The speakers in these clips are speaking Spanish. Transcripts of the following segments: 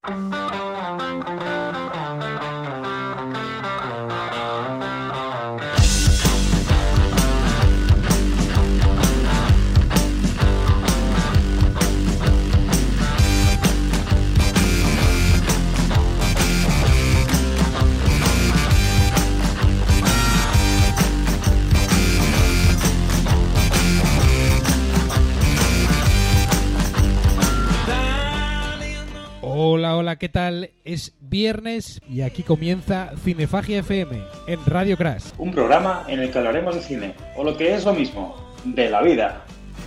Hola, ¿qué tal? Es viernes y aquí comienza Cinefagia FM en Radio Crash. Un programa en el que hablaremos de cine, o lo que es lo mismo, de la vida.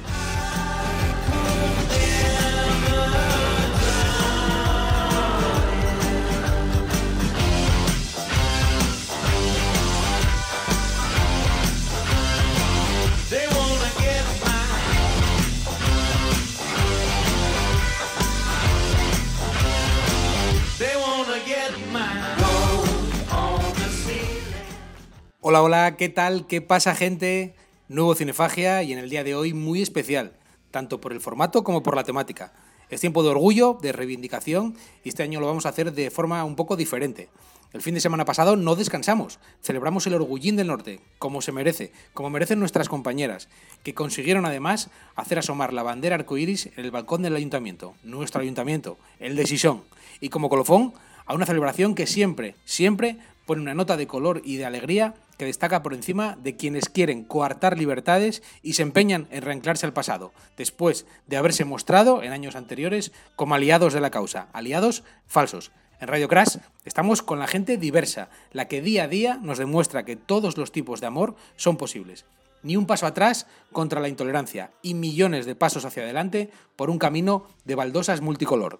Hola, ¿qué tal? ¿Qué pasa, gente? Nuevo Cinefagia y en el día de hoy muy especial, tanto por el formato como por la temática. Es tiempo de orgullo, de reivindicación y este año lo vamos a hacer de forma un poco diferente. El fin de semana pasado no descansamos, celebramos el Orgullín del Norte, como se merece, como merecen nuestras compañeras, que consiguieron además hacer asomar la bandera arcoíris en el balcón del ayuntamiento, nuestro ayuntamiento, el de Sison, y como colofón a una celebración que siempre pone una nota de color y de alegría que destaca por encima de quienes quieren coartar libertades y se empeñan en reanclarse al pasado, después de haberse mostrado en años anteriores como aliados de la causa, aliados falsos. En Radio Crash estamos con la gente diversa, la que día a día nos demuestra que todos los tipos de amor son posibles. Ni un paso atrás contra la intolerancia y millones de pasos hacia adelante por un camino de baldosas multicolor.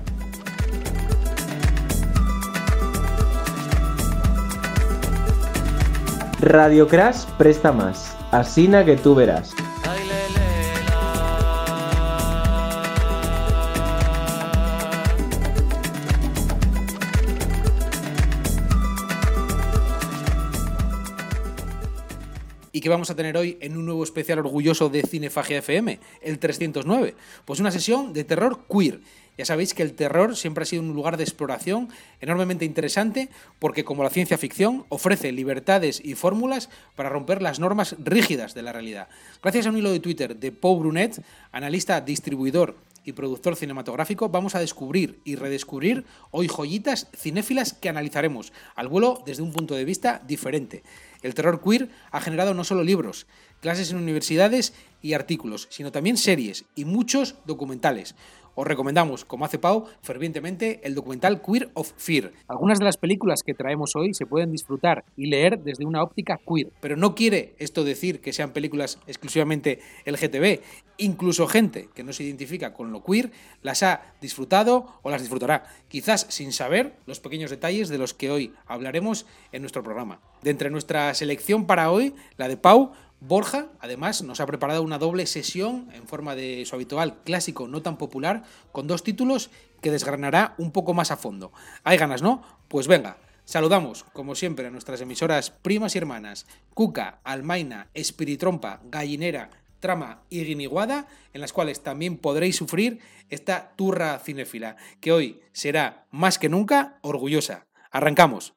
Radio Crash presta más, asina que tú verás. ¿Y qué vamos a tener hoy en un nuevo especial orgulloso de Cinefagia FM, el 309? Pues una sesión de terror queer. Ya sabéis que el terror siempre ha sido un lugar de exploración enormemente interesante porque, como la ciencia ficción, ofrece libertades y fórmulas para romper las normas rígidas de la realidad. Gracias a un hilo de Twitter de Pau Brunet, analista, distribuidor y productor cinematográfico, vamos a descubrir y redescubrir hoy joyitas cinéfilas que analizaremos al vuelo desde un punto de vista diferente. El terror queer ha generado no solo libros, clases en universidades y artículos, sino también series y muchos documentales. Os recomendamos, como hace Pau, fervientemente el documental Queer of Fear. Algunas de las películas que traemos hoy se pueden disfrutar y leer desde una óptica queer, pero no quiere esto decir que sean películas exclusivamente LGTB. Incluso gente que no se identifica con lo queer las ha disfrutado o las disfrutará, quizás sin saber los pequeños detalles de los que hoy hablaremos en nuestro programa. De entre nuestra selección para hoy, la de Pau, Borja, además, nos ha preparado una doble sesión en forma de su habitual clásico no tan popular, con dos títulos que desgranará un poco más a fondo. ¿Hay ganas, no? Pues venga, saludamos, como siempre, a nuestras emisoras primas y hermanas, Cuca, Almaina, Espiritrompa, Gallinera, Trama y Guiniguada, en las cuales también podréis sufrir esta turra cinéfila, que hoy será más que nunca orgullosa. ¡Arrancamos!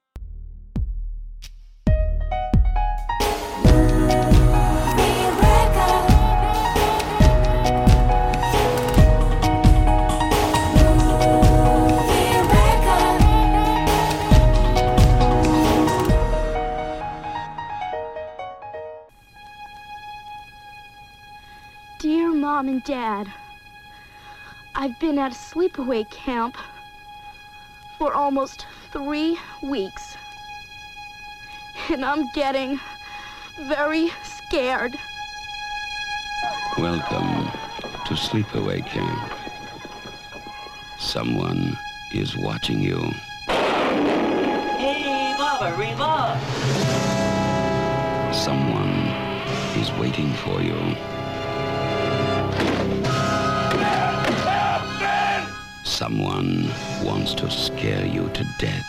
Dear Mom and Dad, I've been at a sleepaway camp for almost 3 weeks, and I'm getting very scared. Welcome to Sleepaway Camp. Someone is watching you. Hey, Mama, Reba! Someone is waiting for you. Someone wants to scare you to death.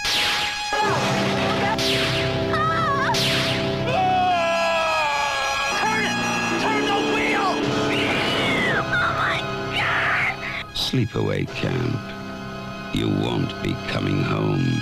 Turn the wheel! Sleepaway Camp. you won't be coming home.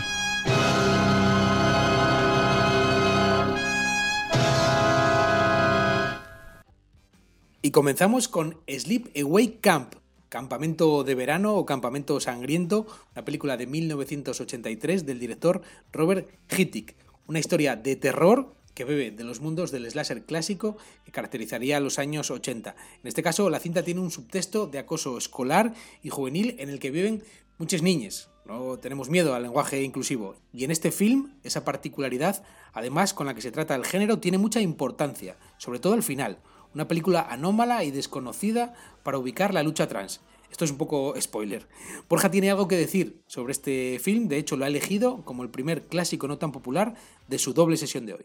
Y comenzamos con Sleep Away Camp, Campamento de Verano o Campamento Sangriento, una película de 1983 del director Robert Hitchcock. Una historia de terror que bebe de los mundos del slasher clásico que caracterizaría los años 80. En este caso, la cinta tiene un subtexto de acoso escolar y juvenil en el que viven muchas niñas. No tenemos miedo al lenguaje inclusivo. Y en este film, esa particularidad, además con la que se trata el género, tiene mucha importancia, sobre todo al final. Una película anómala y desconocida para ubicar la lucha trans. Esto es un poco spoiler. Borja tiene algo que decir sobre este film, de hecho lo ha elegido como el primer clásico no tan popular de su doble sesión de hoy.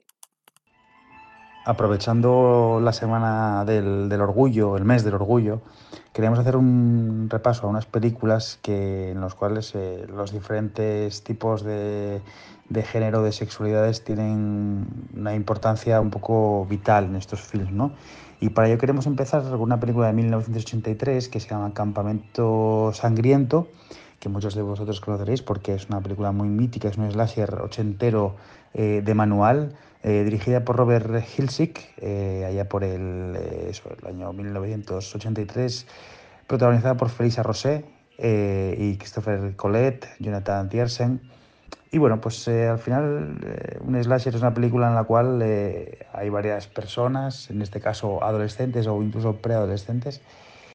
Aprovechando la semana del orgullo, el mes del orgullo, queríamos hacer un repaso a unas películas en las cuales los diferentes tipos de género, de sexualidades tienen una importancia un poco vital en estos films, ¿no? Y para ello queremos empezar con una película de 1983 que se llama Campamento Sangriento, que muchos de vosotros conoceréis porque es una película muy mítica, es un slasher ochentero de manual, dirigida por Robert Hitchcock, allá por el año 1983, protagonizada por Felissa Rosé y Christopher Collet, Jonathan Tiersen. Y bueno, pues al final un slasher es una película en la cual hay varias personas, en este caso adolescentes o incluso preadolescentes,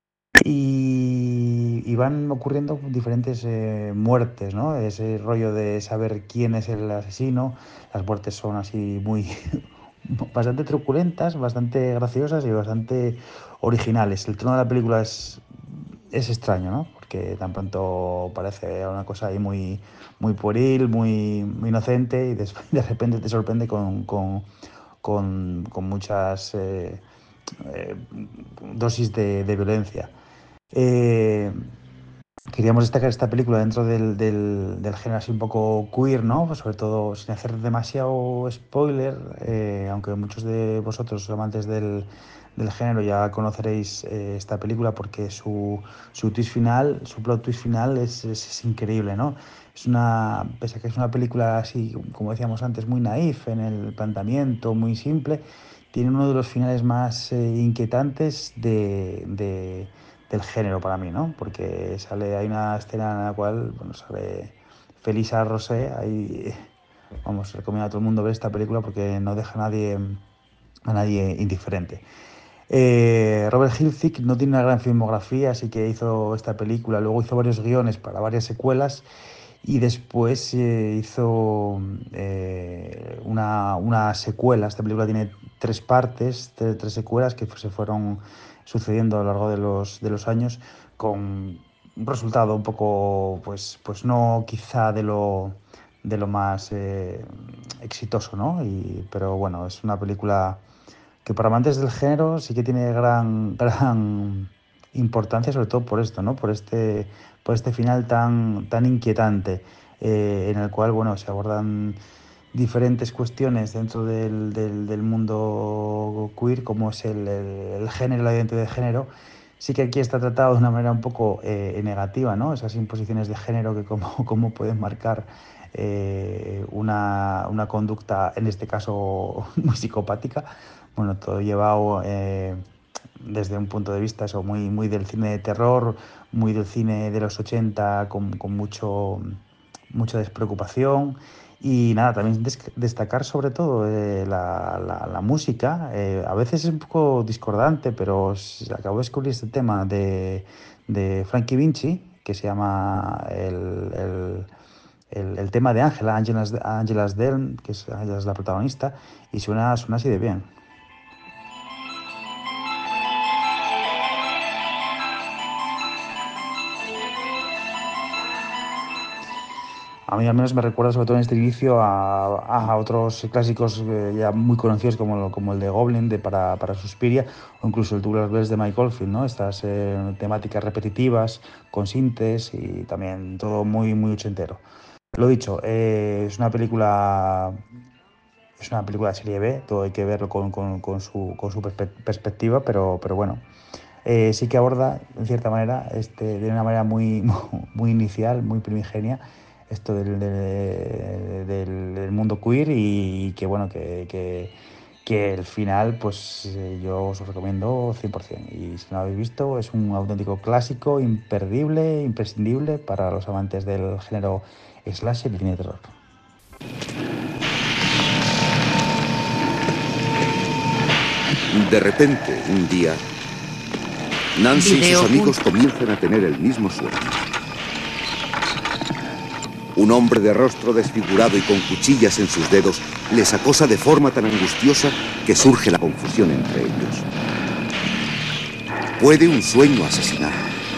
y van ocurriendo diferentes muertes, ¿no? Ese rollo de saber quién es el asesino. Las muertes son así muy bastante truculentas, bastante graciosas y bastante originales. El tono de la película es extraño, ¿no? Porque tan pronto parece una cosa ahí muy pueril, muy inocente, y de repente te sorprende con muchas dosis de violencia. Queríamos destacar esta película dentro del género así un poco queer, ¿no? Pues sobre todo sin hacer demasiado spoiler, aunque muchos de vosotros, amantes del género, ya conoceréis esta película porque su twist final, su plot twist final es increíble, ¿no? Pese a que es una película así, como decíamos antes, muy naif en el planteamiento, muy simple, tiene uno de los finales más inquietantes del género para mí, ¿no? Porque hay una escena en la cual, bueno, sale Felissa Rosé, ahí, vamos, recomiendo a todo el mundo ver esta película porque no deja a nadie indiferente. Robert Hitchcock no tiene una gran filmografía, así que hizo esta película, luego hizo varios guiones para varias secuelas y después hizo una secuela. Esta película tiene 3 partes, 3 secuelas que se fueron sucediendo a lo largo de los años, con un resultado un poco, pues no quizá de lo más exitoso, ¿no? Pero bueno, es una película que para amantes del género sí que tiene gran importancia, sobre todo por esto, ¿no? Por este final tan inquietante, en el cual, bueno, se abordan diferentes cuestiones dentro del mundo queer, como es el género, la identidad de género. Sí que aquí está tratado de una manera un poco negativa, ¿no? Esas imposiciones de género que cómo pueden marcar una conducta, en este caso muy psicopática. Bueno, todo llevado desde un punto de vista muy del cine de terror, muy del cine de los 80, con mucha despreocupación. Y nada, también destacar sobre todo la música. A veces es un poco discordante, pero acabo de descubrir este tema de Frankie Vinci, que se llama el tema de Angela's Dern, que ella es la protagonista, y suena así de bien. A mí al menos me recuerda sobre todo en este inicio a otros clásicos ya muy conocidos como el de Goblin para Suspiria, o incluso el Tubular Bells de Mike Oldfield, ¿no? Estas temáticas repetitivas con sintes y también todo muy ochentero. Lo dicho, es una película de serie B, todo hay que verlo con su perspectiva, pero bueno. sí que aborda, en cierta manera, de una manera muy, muy inicial, muy primigenia, esto del mundo queer y que, bueno, que el final, pues yo os lo recomiendo 100%. Y si no lo habéis visto, es un auténtico clásico, imperdible, imprescindible para los amantes del género slasher y cine de terror. De repente, un día, Nancy y sus amigos comienzan a tener el mismo sueño. Un hombre de rostro desfigurado y con cuchillas en sus dedos les acosa de forma tan angustiosa que surge la confusión entre ellos. ¿Puede un sueño asesinar?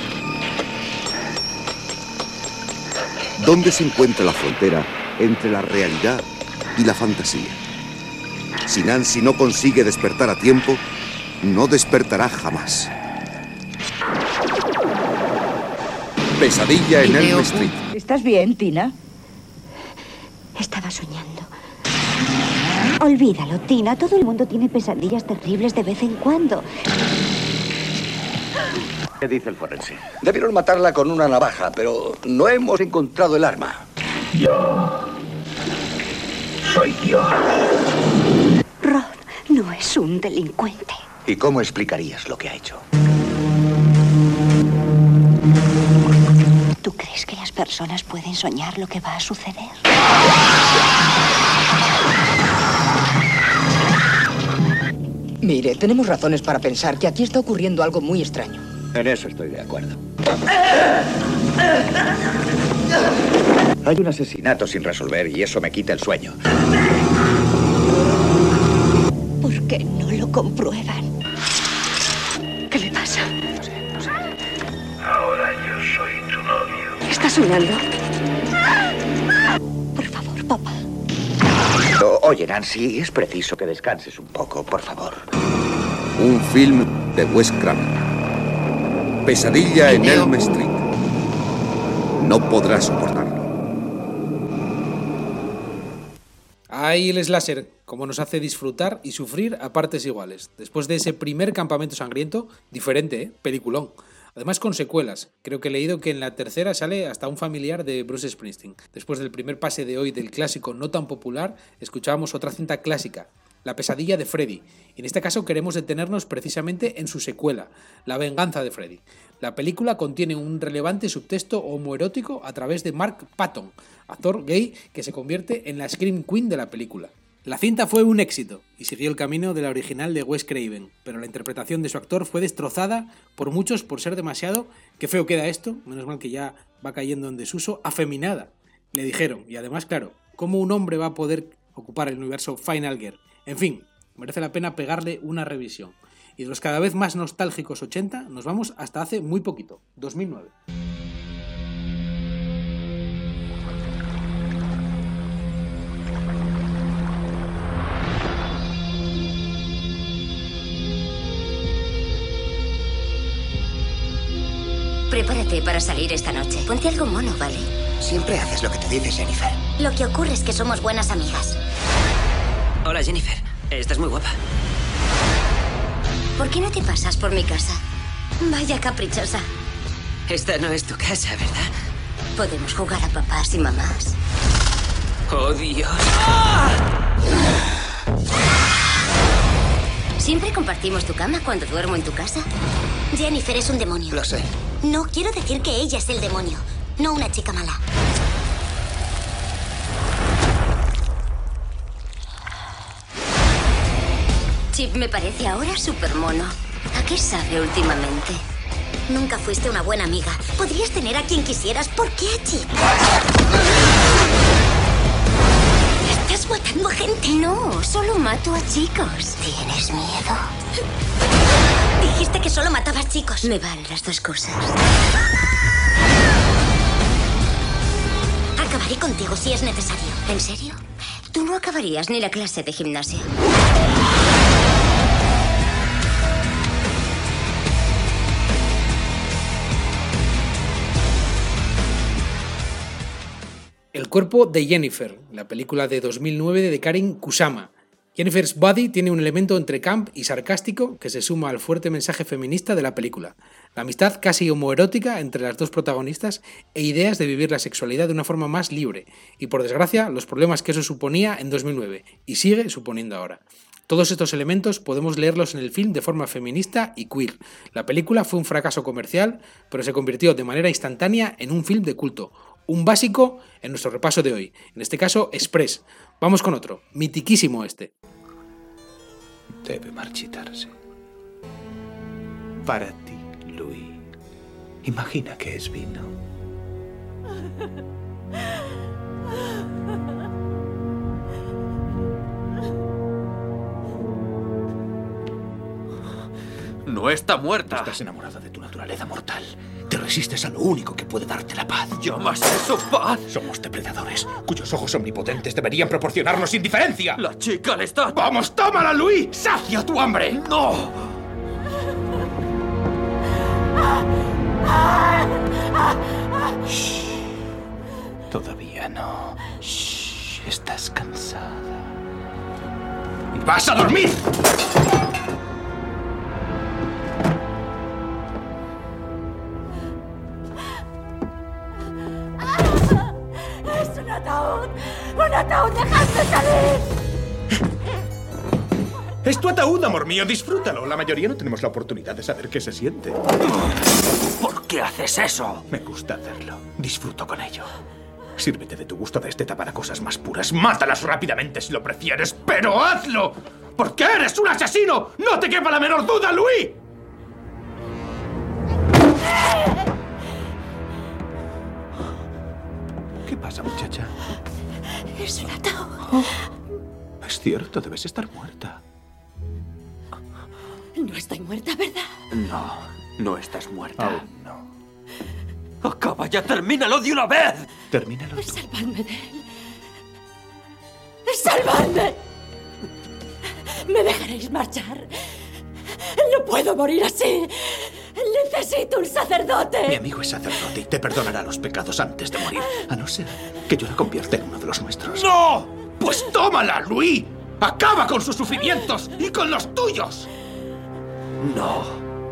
¿Dónde se encuentra la frontera entre la realidad y la fantasía? Si Nancy no consigue despertar a tiempo, no despertará jamás. Pesadilla en Elm Street. ¿Estás bien, Tina? Estaba soñando. Olvídalo, Tina. Todo el mundo tiene pesadillas terribles de vez en cuando. ¿Qué dice el forense? Debieron matarla con una navaja, pero no hemos encontrado el arma. Yo soy Dios. Rod no es un delincuente. ¿Y cómo explicarías lo que ha hecho? ¿Tú crees que las personas pueden soñar lo que va a suceder? Mire, tenemos razones para pensar que aquí está ocurriendo algo muy extraño. En eso estoy de acuerdo. Hay un asesinato sin resolver y eso me quita el sueño. ¿Por qué no lo comprueban? ¿Qué le pasa? No sé. Ahora yo soy tu novio. ¿Está soñando? Por favor, papá. Oye, Nancy, es preciso que descanses un poco, por favor. Un film de Wes Craven. Pesadilla en Elm Street. No podrás soportarlo. Ahí el slasher, como nos hace disfrutar y sufrir a partes iguales. Después de ese primer campamento sangriento, diferente, peliculón. Además con secuelas. Creo que he leído que en la tercera sale hasta un familiar de Bruce Springsteen. Después del primer pase de hoy del clásico no tan popular, escuchábamos otra cinta clásica, La pesadilla de Freddy. Y en este caso queremos detenernos precisamente en su secuela, La venganza de Freddy. La película contiene un relevante subtexto homoerótico a través de Mark Patton, actor gay que se convierte en la Scream Queen de la película. La cinta fue un éxito y siguió el camino de la original de Wes Craven, pero la interpretación de su actor fue destrozada por muchos por ser demasiado, qué feo queda esto, menos mal que ya va cayendo en desuso, afeminada, le dijeron. Y además, claro, ¿cómo un hombre va a poder ocupar el universo Final Girl? En fin, merece la pena pegarle una revisión. Y de los cada vez más nostálgicos 80, nos vamos hasta hace muy poquito, 2009. Prepárate para salir esta noche. Ponte algo mono, ¿vale? Siempre haces lo que te dice Jennifer. Lo que ocurre es que somos buenas amigas. Hola, Jennifer. Estás muy guapa. ¿Por qué no te pasas por mi casa? Vaya caprichosa. Esta no es tu casa, ¿verdad? Podemos jugar a papás y mamás. ¡Oh, Dios! ¿Siempre compartimos tu cama cuando duermo en tu casa? Jennifer es un demonio. Lo sé. No, quiero decir que ella es el demonio, no una chica mala. Chip me parece ahora súper mono. ¿A qué sabe últimamente? Nunca fuiste una buena amiga. Podrías tener a quien quisieras. ¿Por qué a Chip? ¿Estás matando a gente? No, solo mato a chicos. ¿Tienes miedo? Dijiste que solo matabas chicos. Me valen las dos cosas. Acabaré contigo si es necesario. ¿En serio? Tú no acabarías ni la clase de gimnasia. El cuerpo de Jennifer, la película de 2009 de Karin Kusama. Jennifer's Body tiene un elemento entre camp y sarcástico que se suma al fuerte mensaje feminista de la película. La amistad casi homoerótica entre las dos protagonistas e ideas de vivir la sexualidad de una forma más libre. Y por desgracia, los problemas que eso suponía en 2009 y sigue suponiendo ahora. Todos estos elementos podemos leerlos en el film de forma feminista y queer. La película fue un fracaso comercial, pero se convirtió de manera instantánea en un film de culto. Un básico en nuestro repaso de hoy. En este caso, Express. Vamos con otro, mitiquísimo este. Debe marchitarse. Para ti, Louis. Imagina que es vino. No está muerta. Estás enamorada de tu naturaleza mortal. Te resistes a lo único que puede darte la paz. ¿Llamas eso paz? Somos depredadores, cuyos ojos omnipotentes deberían proporcionarnos indiferencia. La chica le está... ¡Vamos, tómala, Louis! ¡Sacia tu hambre! ¡No! Shh. Todavía no. Shh. Estás cansada. ¡Vas a dormir! ¡Es un ataúd! ¡Un ataúd! ¡Dejadme salir! Es tu ataúd, amor mío. Disfrútalo. La mayoría no tenemos la oportunidad de saber qué se siente. ¿Por qué haces eso? Me gusta hacerlo. Disfruto con ello. Sírvete de tu gusto de esteta para cosas más puras. Mátalas rápidamente si lo prefieres, pero hazlo. ¡Porque eres un asesino! ¡No te quepa la menor duda, Louis! ¿Qué pasa, muchacha? Es un ataúd. Oh, es cierto, debes estar muerta. No estoy muerta, ¿verdad? No, no estás muerta. Aún no. ¡Acaba ya! ¡Termínalo de una vez! Termínalo tú. Salvadme de él. ¡Salvadme! ¿Me dejaréis marchar? ¡No puedo morir así! ¡Necesito un sacerdote! Mi amigo es sacerdote y te perdonará los pecados antes de morir, a no ser que yo la convierta en uno de los nuestros. ¡No! ¡Pues tómala, Louis! ¡Acaba con sus sufrimientos y con los tuyos! ¡No!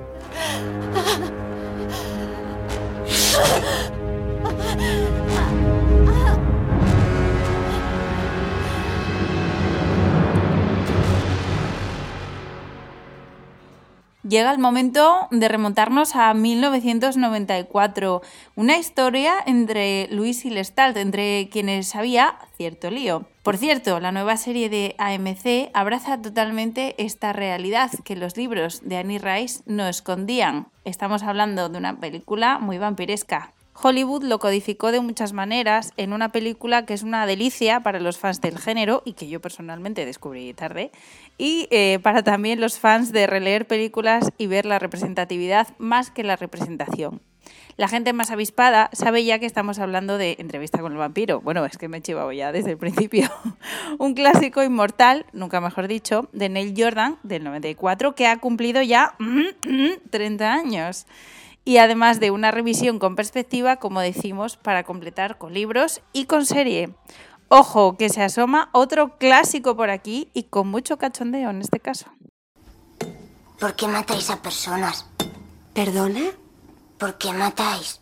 Llega el momento de remontarnos a 1994, una historia entre Louis y Lestat, entre quienes había cierto lío. Por cierto, la nueva serie de AMC abraza totalmente esta realidad que los libros de Annie Rice no escondían. Estamos hablando de una película muy vampiresca. Hollywood lo codificó de muchas maneras en una película que es una delicia para los fans del género y que yo personalmente descubrí tarde, y para también los fans de releer películas y ver la representatividad más que la representación. La gente más avispada sabe ya que estamos hablando de Entrevista con el vampiro. Bueno, es que me he chivado ya desde el principio. Un clásico inmortal, nunca mejor dicho, de Neil Jordan, del 94, que ha cumplido ya 30 años. Y además de una revisión con perspectiva, como decimos, para completar con libros y con serie. Ojo, que se asoma otro clásico por aquí y con mucho cachondeo en este caso. ¿Por qué matáis a personas? ¿Perdona? ¿Por qué matáis?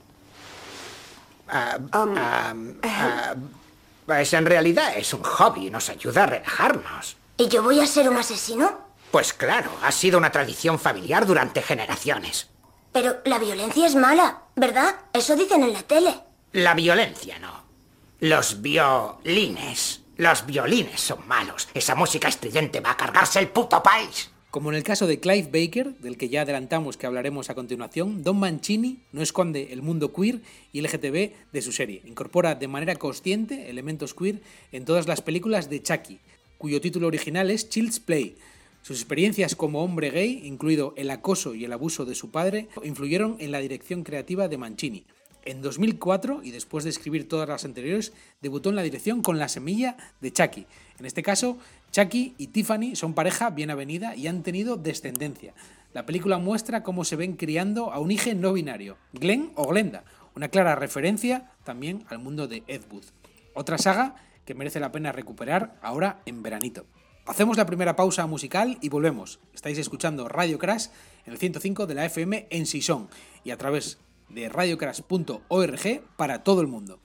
Pues en realidad es un hobby, nos ayuda a relajarnos. ¿Y yo voy a ser un asesino? Pues claro, ha sido una tradición familiar durante generaciones. Pero la violencia es mala, ¿verdad? Eso dicen en la tele. La violencia no. Los violines. Los violines son malos. Esa música estridente va a cargarse el puto país. Como en el caso de Clive Baker, del que ya adelantamos que hablaremos a continuación, Don Mancini no esconde el mundo queer y LGTB de su serie. Incorpora de manera consciente elementos queer en todas las películas de Chucky, cuyo título original es Child's Play. Sus experiencias como hombre gay, incluido el acoso y el abuso de su padre, influyeron en la dirección creativa de Mancini. En 2004, y después de escribir todas las anteriores, debutó en la dirección con La semilla de Chucky. En este caso, Chucky y Tiffany son pareja bien avenida y han tenido descendencia. La película muestra cómo se ven criando a un hijo no binario, Glenn o Glenda, una clara referencia también al mundo de Ed Wood. Otra saga que merece la pena recuperar ahora en veranito. Hacemos la primera pausa musical y volvemos. Estáis escuchando Radio Crash en el 105 de la FM en Sison y a través de radiocrash.org para todo el mundo.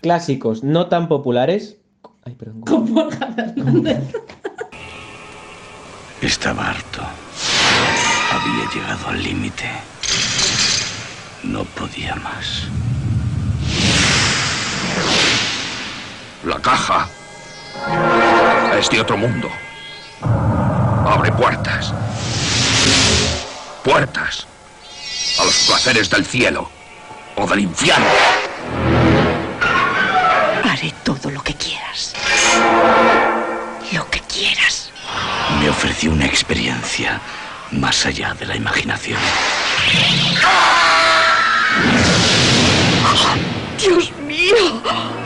clásicos no tan populares... Ay, perdón. Con Borja Fernández. Estaba harto. Había llegado al límite. No podía más. La caja es de otro mundo. Abre puertas. Puertas a los placeres del cielo o del infierno. Haré todo lo que quieras. Lo que quieras. Me ofreció una experiencia más allá de la imaginación. ¡Dios mío!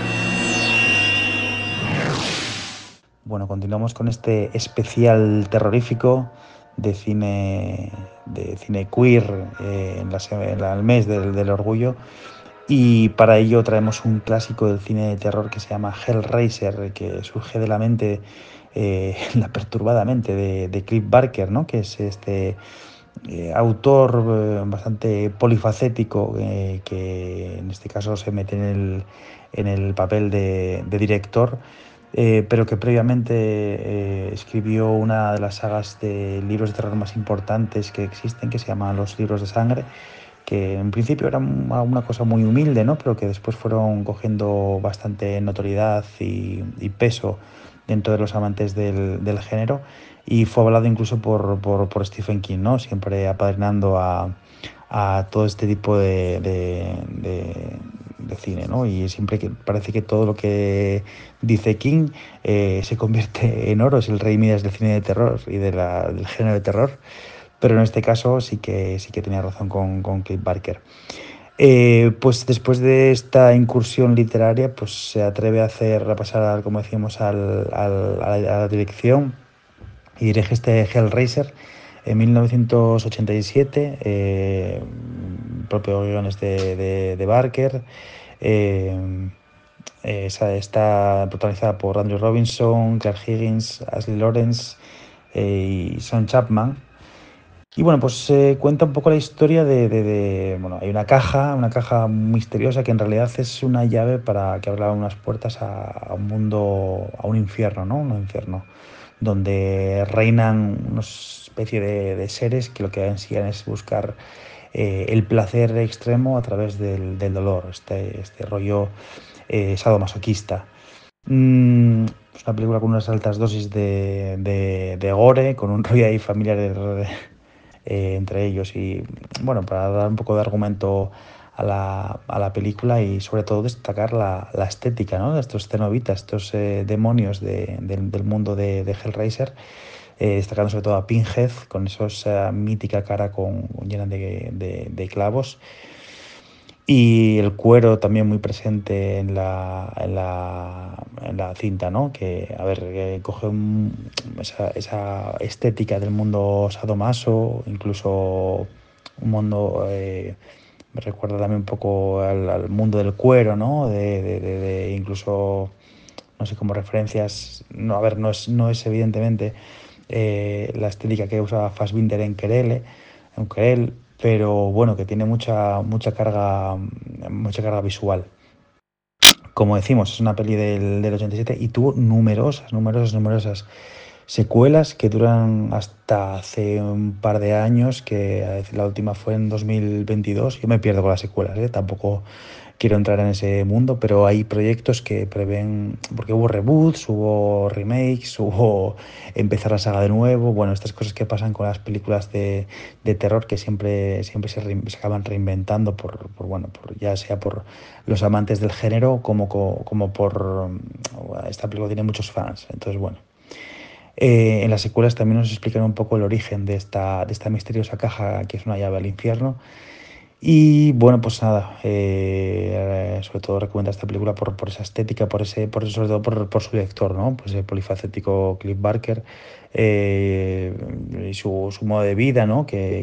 Bueno, continuamos con este especial terrorífico de cine queer en el mes del orgullo, y para ello traemos un clásico del cine de terror que se llama Hellraiser, que surge de la mente, la perturbada mente de Clive Barker, ¿no? Que es este autor bastante polifacético, que en este caso se mete en el papel de director, pero que previamente escribió una de las sagas de libros de terror más importantes que existen, que se llama Los Libros de Sangre, que en principio era una cosa muy humilde, ¿no? Pero que después fueron cogiendo bastante notoriedad y peso dentro de los amantes del género, y fue avalado incluso por Stephen King, ¿no? Siempre apadrinando a todo este tipo de cine, ¿no? Y siempre que parece que todo lo que dice King se convierte en oro, es el rey Midas del cine de terror y del género de terror, pero en este caso sí que tenía razón con Clive Barker. Pues después de esta incursión literaria, pues se atreve a pasar, como decíamos, a la dirección, y dirige este Hellraiser en 1987, propio guiones de Barker. Está protagonizada por Andrew Robinson, Claire Higgins, Ashley Lawrence y Sean Chapman. Y bueno, pues cuenta un poco la historia bueno, hay una caja misteriosa que en realidad es una llave para que abra unas puertas a un mundo, a un infierno, ¿no? Un infierno donde reinan una especie de seres que lo que ansían es buscar el placer extremo a través del dolor, este rollo sadomasoquista. Es una película con unas altas dosis de gore, con un rollo ahí familiar entre ellos, y bueno, para dar un poco de argumento a la película, y sobre todo destacar la estética, ¿no? De estos cenobitas, estos demonios del mundo de Hellraiser, destacando sobre todo a Pinhead con esa mítica cara llena de clavos, y el cuero también muy presente en la cinta, ¿no? Que, a ver, coge esa estética del mundo sadomaso, incluso un mundo... me recuerda también un poco al mundo del cuero, ¿no? De incluso, no sé, como referencias... No, a ver, no es evidentemente la estética que usa Fassbinder en Querelle, pero bueno, que tiene mucha carga visual. Como decimos, es una peli del 87 y tuvo numerosas secuelas que duran hasta hace un par de años, que la última fue en 2022. Yo me pierdo con las secuelas, tampoco quiero entrar en ese mundo, pero hay proyectos que prevén, porque hubo reboots, hubo remakes, hubo empezar la saga de nuevo, bueno, estas cosas que pasan con las películas de terror, que siempre se acaban reinventando ya sea por los amantes del género como por esta película tiene muchos fans, entonces bueno. En las secuelas también nos explican un poco el origen de esta misteriosa caja que es una llave al infierno. Y bueno, pues nada, sobre todo recomiendo esta película por esa estética, sobre todo por su director, ¿no? Pues el polifacético Clive Barker, y su modo de vida, ¿no? Que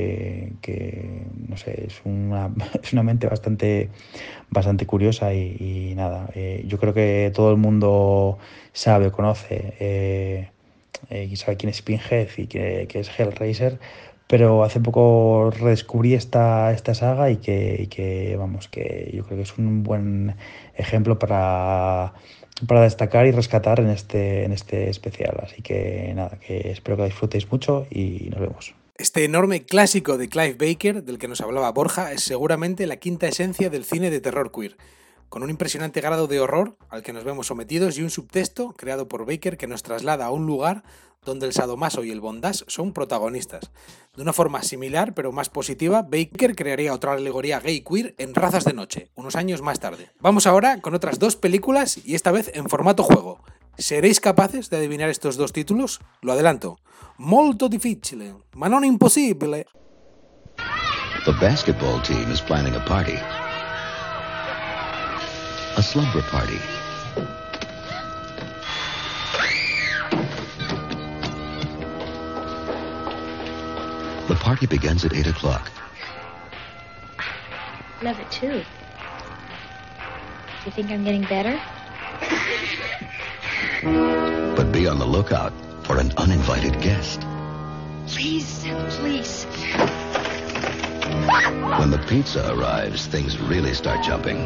no sé, es una mente bastante curiosa, y nada, yo creo que todo el mundo conoce y sabe quién es Pinhead y que es Hellraiser, pero hace poco redescubrí esta saga y que vamos, que yo creo que es un buen ejemplo para destacar y rescatar en este especial. Así que nada, que espero que disfrutéis mucho y nos vemos. Este enorme clásico de Clive Barker, del que nos hablaba Borja, es seguramente la quinta esencia del cine de terror queer, con un impresionante grado de horror al que nos vemos sometidos y un subtexto creado por Barker que nos traslada a un lugar donde el sadomaso y el bondage son protagonistas. De una forma similar, pero más positiva, Barker crearía otra alegoría gay queer en Razas de Noche, unos años más tarde. Vamos ahora con otras dos películas y esta vez en formato juego. ¿Seréis capaces de adivinar estos dos títulos? Lo adelanto. Molto difficile, ma non impossibile. The basketball team is planning a party. A slumber party. The party begins at 8 o'clock. Love it too. Do you think I'm getting better? But be on the lookout for an uninvited guest. Please, please. When the pizza arrives, things really start jumping.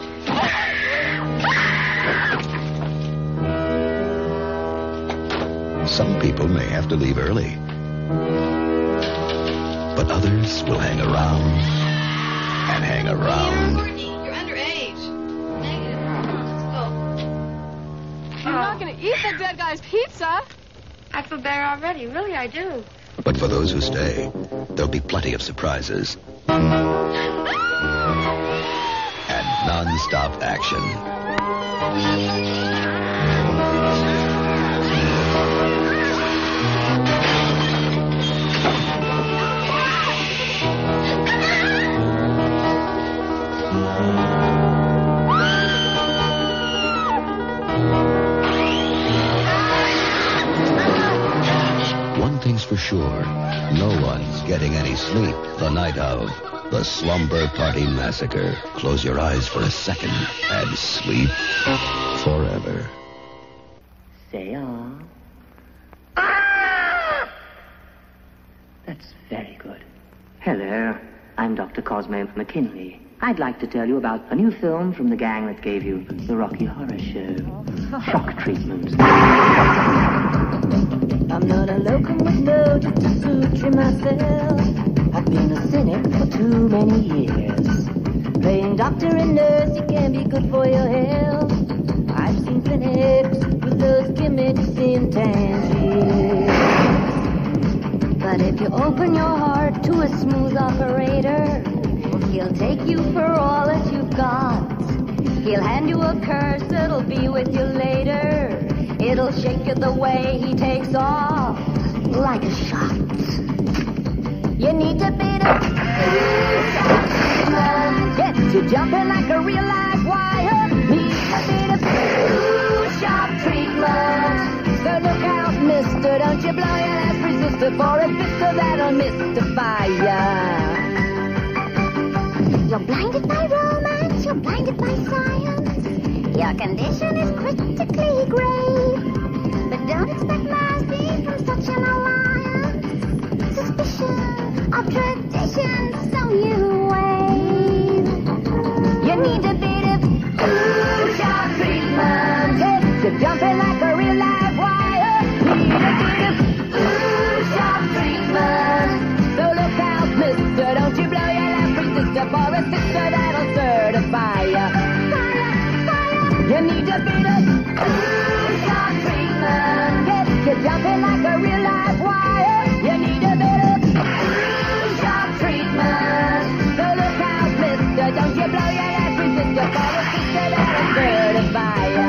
Some people may have to leave early, but others will hang around and hang around. You're underage. Negative. Let's go. I'm not gonna eat the dead guy's pizza. I feel better already. Really, I do. But for those who stay, there'll be plenty of surprises. And non-stop action. One thing's for sure, no one's getting any sleep the night of the Slumber Party Massacre. Close your eyes for a second and sleep forever. Say on. That's very good. Hello, I'm Dr. Cosmo McKinley. I'd like to tell you about a new film from the gang that gave you the Rocky Horror Show. Shock Treatment. I'm not a locum with no suture myself. I've been a cynic for too many years. Playing doctor and nurse, it can be good for your health. I've seen clinics with those gimmicks in Tangiers. But if you open your heart to a smooth operator, he'll take you for all that you've got. He'll hand you a curse that'll be with you later. It'll shake you the way he takes off, like a shot. You need a bit of treatment. Get you jumping like a real live wire. Need a bit of shock treatment. So look out, mister, don't you blow your last resistor for a pistol that'll mystify ya. You're blinded by romance, you're blinded by science. Your condition is critically grave. But don't expect mercy from such an alliance. Suspicion of tradition, some you wave. You need a bit of shock treatment. Get you jumping like a real live wire. Need a bit of shock treatment. So look out, mister, don't you blow your last resistor for a sister that'll certify ya. You need a bit of shock treatment. Get you jumping like a real live wire. You need a bit of shock treatment. So look out, mister, don't you blow your last resistor for a sister that'll certify ya.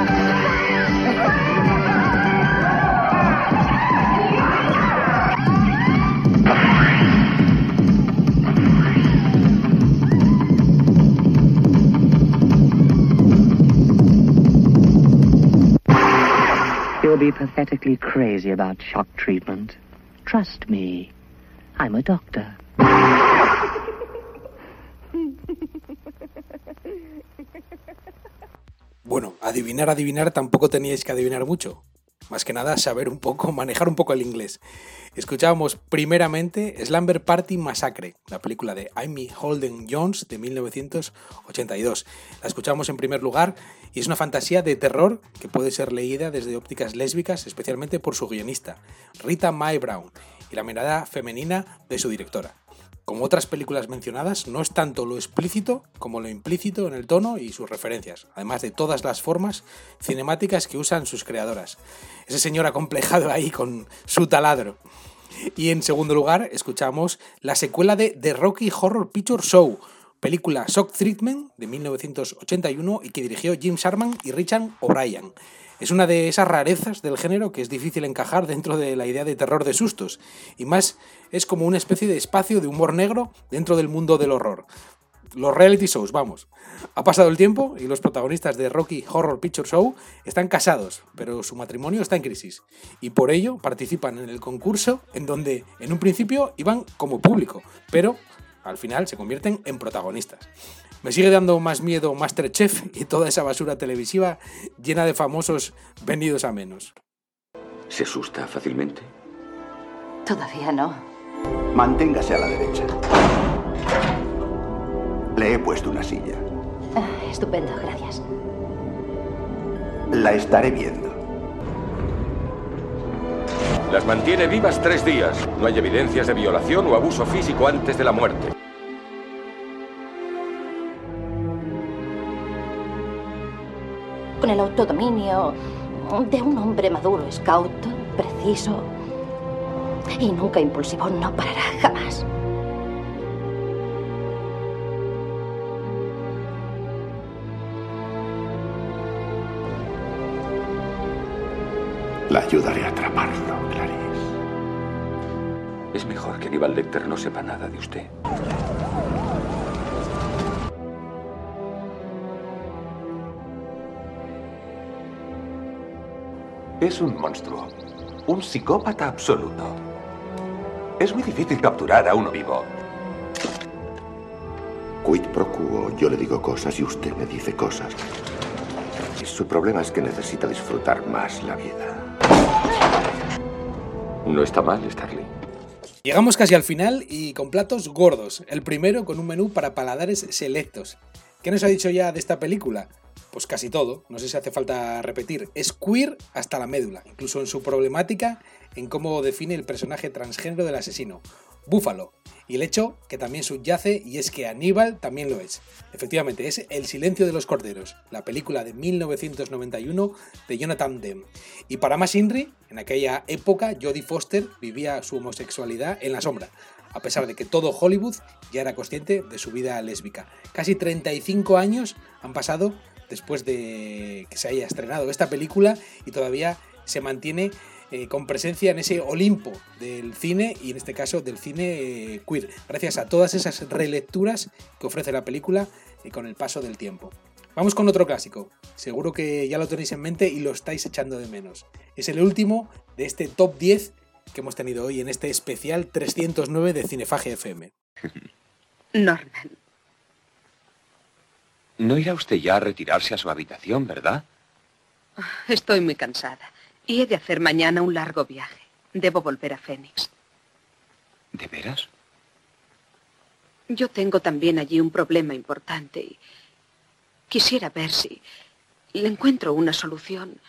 You'll be pathetically crazy about shock treatment. Trust me, I'm a doctor. Bueno, adivinar tampoco teníais que adivinar mucho. más que nada saber un poco, manejar un poco el inglés. Escuchábamos primeramente Slumber Party Massacre, la película de Amy Holden Jones de 1982. La escuchamos en primer lugar y es una fantasía de terror que puede ser leída desde ópticas lésbicas, especialmente por su guionista, Rita Mae Brown, y la mirada femenina de su directora. Como otras películas mencionadas, no es tanto lo explícito como lo implícito en el tono y sus referencias, además de todas las formas cinemáticas que usan sus creadoras. Ese señor acomplejado ahí con su taladro. Y en segundo lugar, escuchamos la secuela de The Rocky Horror Picture Show, película Shock Treatment de 1981 y que dirigió Jim Sharman y Richard O'Brien. Es una de esas rarezas del género que es difícil encajar dentro de la idea de terror de sustos, y más es como una especie de espacio de humor negro dentro del mundo del horror. Los reality shows, vamos. Ha pasado el tiempo y los protagonistas de Rocky Horror Picture Show están casados, pero su matrimonio está en crisis, y por ello participan en el concurso en donde en un principio iban como público, pero al final se convierten en protagonistas. Me sigue dando más miedo MasterChef y toda esa basura televisiva llena de famosos venidos a menos. ¿Se asusta fácilmente? Todavía no. Manténgase a la derecha. Le he puesto una silla. Estupendo, gracias. La estaré viendo. Las mantiene vivas 3 días. No hay evidencias de violación o abuso físico antes de la muerte. Con el autodominio de un hombre maduro, scout, preciso y nunca impulsivo, no parará jamás. La ayudaré a atraparlo, Clarice. Es mejor que Aníbal Lecter no sepa nada de usted. Es un monstruo. Un psicópata absoluto. Es muy difícil capturar a uno vivo. Quid pro quo, yo le digo cosas y usted me dice cosas. Su problema es que necesita disfrutar más la vida. No está mal, Starling. Llegamos casi al final y con platos gordos. El primero con un menú para paladares selectos. ¿Qué nos ha dicho ya de esta película? Pues casi todo, no sé si hace falta repetir. Es queer hasta la médula, incluso en su problemática, en cómo define el personaje transgénero del asesino, Búfalo, y el hecho que también subyace, y es que Aníbal también lo es. Efectivamente, es El silencio de los corderos, la película de 1991 de Jonathan Demme. Y para más Inri, en aquella época Jodie Foster vivía su homosexualidad en la sombra, a pesar de que todo Hollywood ya era consciente de su vida lésbica. Casi 35 años han pasado después de que se haya estrenado esta película y todavía se mantiene con presencia en ese Olimpo del cine y en este caso del cine queer, gracias a todas esas relecturas que ofrece la película con el paso del tiempo. Vamos con otro clásico, seguro que ya lo tenéis en mente y lo estáis echando de menos. Es el último de este top 10 que hemos tenido hoy en este especial 309 de Cinefagia FM. Norman. No irá usted ya a retirarse a su habitación, ¿verdad? Estoy muy cansada y he de hacer mañana un largo viaje. Debo volver a Phoenix. ¿De veras? Yo tengo también allí un problema importante y quisiera ver si le encuentro una solución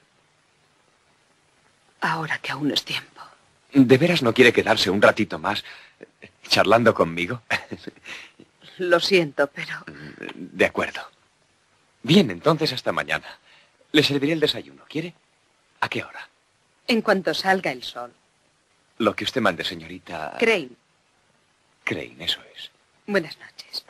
ahora que aún es tiempo. ¿De veras no quiere quedarse un ratito más charlando conmigo? Lo siento, pero... De acuerdo. Bien, entonces hasta mañana. Le serviré el desayuno. ¿Quiere? ¿A qué hora? En cuanto salga el sol. Lo que usted mande, señorita... Crane. Crane, eso es. Buenas noches.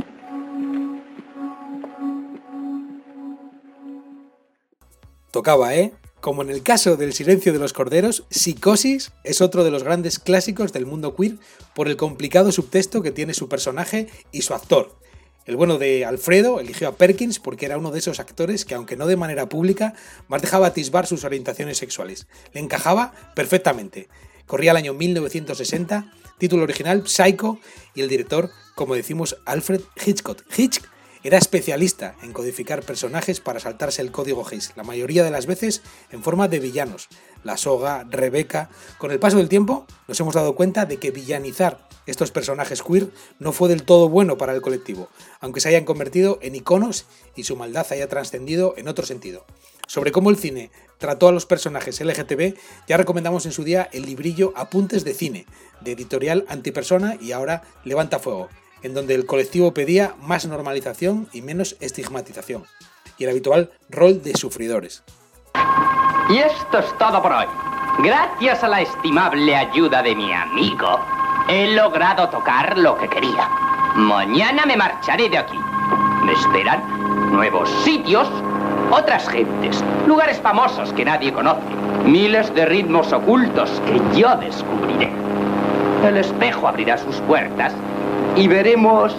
Tocaba, ¿eh? Como en el caso del Silencio de los Corderos, Psicosis es otro de los grandes clásicos del mundo queer por el complicado subtexto que tiene su personaje y su actor. El bueno de Alfredo eligió a Perkins porque era uno de esos actores que, aunque no de manera pública, más dejaba atisbar sus orientaciones sexuales. Le encajaba perfectamente. Corría el año 1960, título original Psycho y el director, como decimos, Alfred Hitchcock. Era especialista en codificar personajes para saltarse el código Hays, la mayoría de las veces en forma de villanos. La Soga, Rebecca... Con el paso del tiempo nos hemos dado cuenta de que villanizar estos personajes queer no fue del todo bueno para el colectivo, aunque se hayan convertido en iconos y su maldad haya trascendido en otro sentido. Sobre cómo el cine trató a los personajes LGTB ya recomendamos en su día el librillo Apuntes de Cine, de Editorial Antipersona y ahora Levanta Fuego, en donde el colectivo pedía más normalización y menos estigmatización, y el habitual rol de sufridores. Y esto es todo por hoy. Gracias a la estimable ayuda de mi amigo, he logrado tocar lo que quería. Mañana me marcharé de aquí. Me esperan nuevos sitios, otras gentes, lugares famosos que nadie conoce, miles de ritmos ocultos que yo descubriré. El espejo abrirá sus puertas y veremos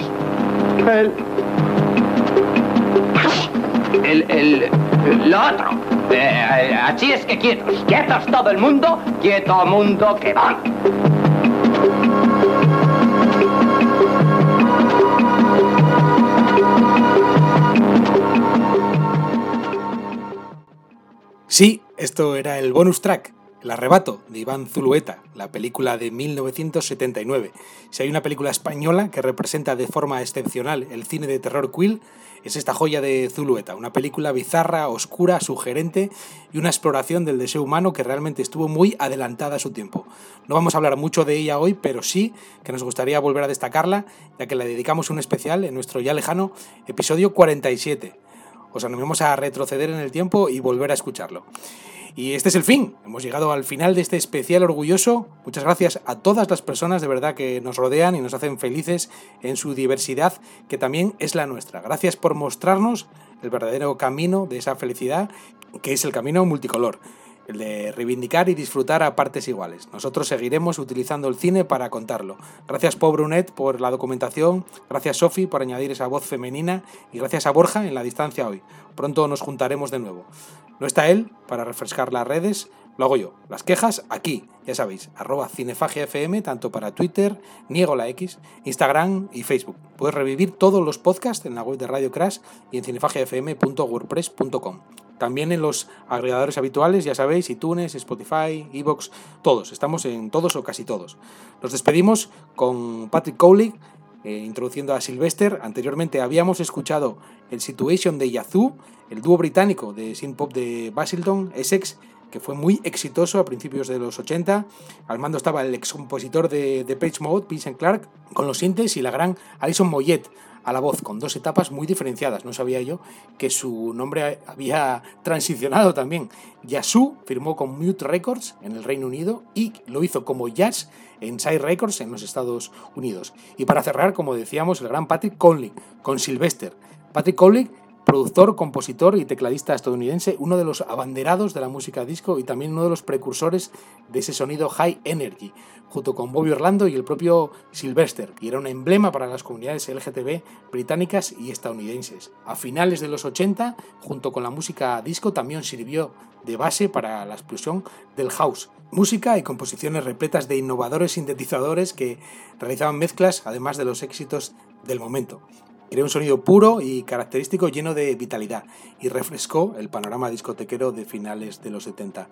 lo otro. Así es que quietos todo el mundo, quieto mundo que voy. Sí, esto era el bonus track, El arrebato, de Iván Zulueta, la película de 1979. Si hay una película española que representa de forma excepcional el cine de terror queer, es esta joya de Zulueta, una película bizarra, oscura, sugerente y una exploración del deseo humano que realmente estuvo muy adelantada a su tiempo. No vamos a hablar mucho de ella hoy, pero sí que nos gustaría volver a destacarla, ya que le dedicamos un especial en nuestro ya lejano episodio 47. Os animamos a retroceder en el tiempo y volver a escucharlo. Y este es el fin. Hemos llegado al final de este especial orgulloso. Muchas gracias a todas las personas de verdad que nos rodean y nos hacen felices en su diversidad, que también es la nuestra. Gracias por mostrarnos el verdadero camino de esa felicidad, que es el camino multicolor, el de reivindicar y disfrutar a partes iguales. Nosotros seguiremos utilizando el cine para contarlo. Gracias Pau Brunet por la documentación, gracias Sofi por añadir esa voz femenina y gracias a Borja en la distancia hoy. Pronto nos juntaremos de nuevo. No está él para refrescar las redes, lo hago yo. Las quejas aquí, ya sabéis, @cinefagiafm, tanto para Twitter, Niego la X, Instagram y Facebook. Puedes revivir todos los podcasts en la web de Radio Crash y en cinefagiafm.wordpress.com. También en los agregadores habituales, ya sabéis, iTunes, Spotify, iVoox, todos. Estamos en todos o casi todos. Nos despedimos con Patrick Cowley, introduciendo a Sylvester. Anteriormente habíamos escuchado el Situation de Yazoo, el dúo británico de synth-pop de Basildon, Essex, que fue muy exitoso a principios de los 80. Al mando estaba el excompositor de Depeche Mode, Vincent Clarke, con los sintes, y la gran Alison Moyet a la voz, con dos etapas muy diferenciadas. No sabía yo que su nombre había transicionado también. Yazoo firmó con Mute Records en el Reino Unido y lo hizo como Jazz en Side Records en los Estados Unidos. Y para cerrar, como decíamos, el gran Patrick Cowley con Sylvester. Patrick Cowley, productor, compositor y tecladista estadounidense, uno de los abanderados de la música disco y también uno de los precursores de ese sonido high energy, junto con Bobby Orlando y el propio Sylvester, y era un emblema para las comunidades LGTB británicas y estadounidenses. A finales de los 80, junto con la música disco, también sirvió de base para la explosión del house. Música y composiciones repletas de innovadores sintetizadores que realizaban mezclas, además de los éxitos del momento. Creó un sonido puro y característico, lleno de vitalidad, y refrescó el panorama discotequero de finales de los 70.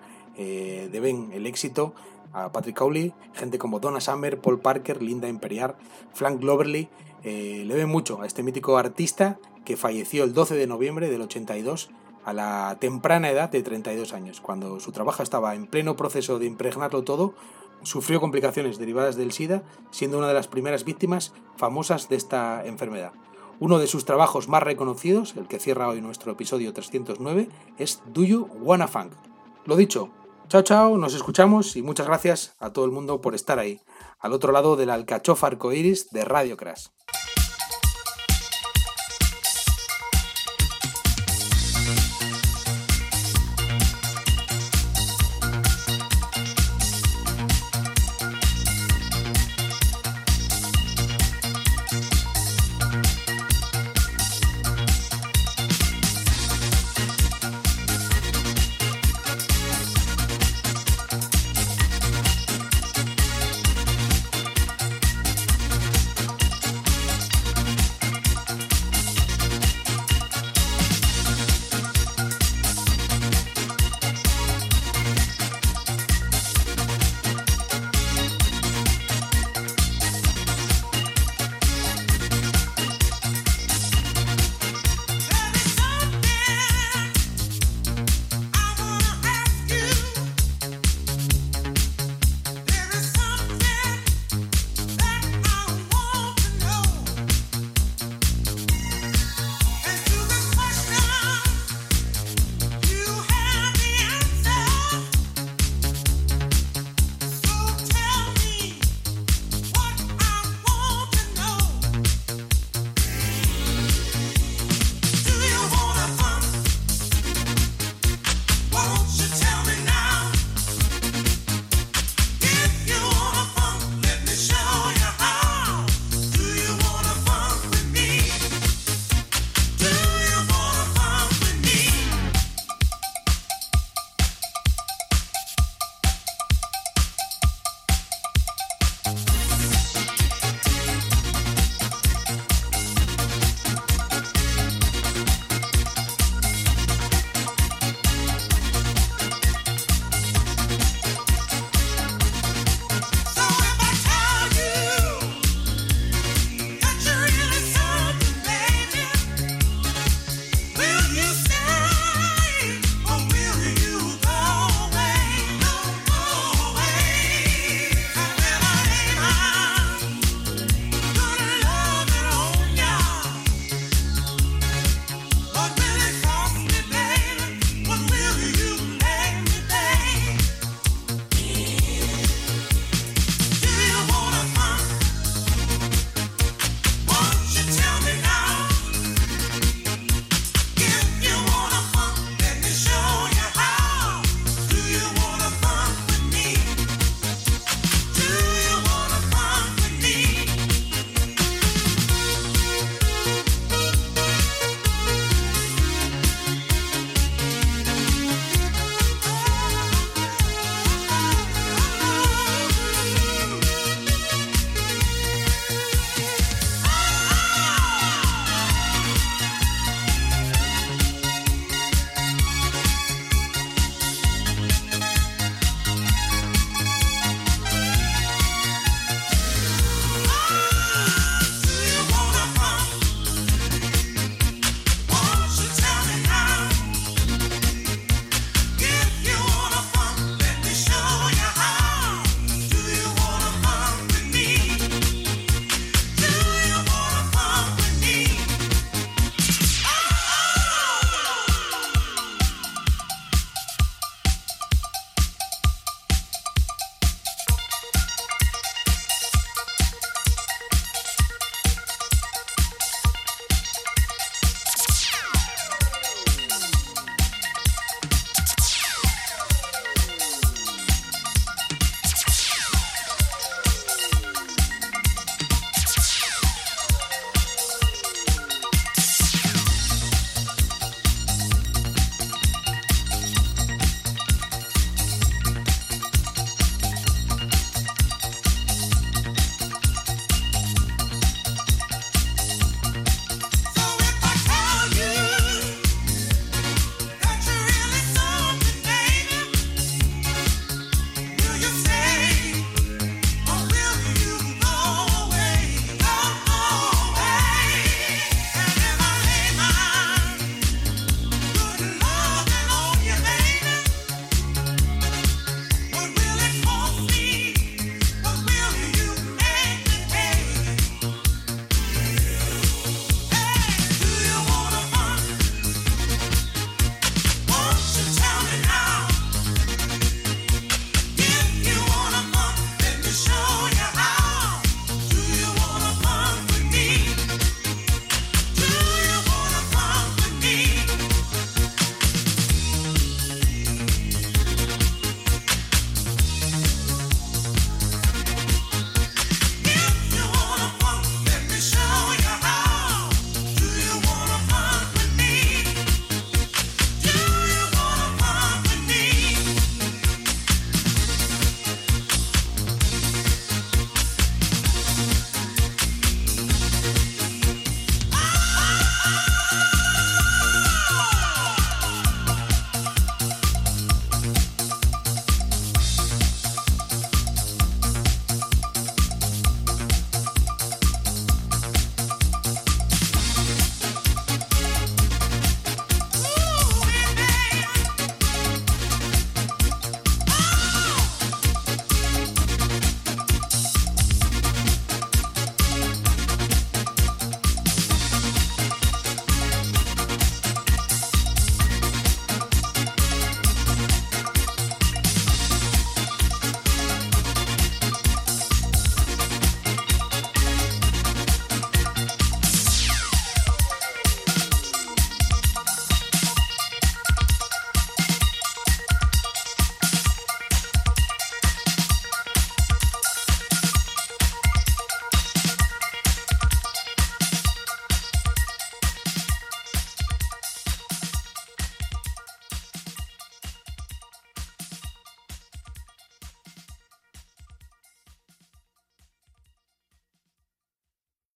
Deben el éxito a Patrick Cowley, gente como Donna Summer, Paul Parker, Linda Imperial, Frank Gloverly. Le deben mucho a este mítico artista que falleció el 12 de noviembre del 82 a la temprana edad de 32 años. Cuando su trabajo estaba en pleno proceso de impregnarlo todo, sufrió complicaciones derivadas del SIDA, siendo una de las primeras víctimas famosas de esta enfermedad. Uno de sus trabajos más reconocidos, el que cierra hoy nuestro episodio 309, es Do You Wanna Funk. Lo dicho, chao chao, nos escuchamos y muchas gracias a todo el mundo por estar ahí, al otro lado de la alcachofa arcoíris de Radio Crash.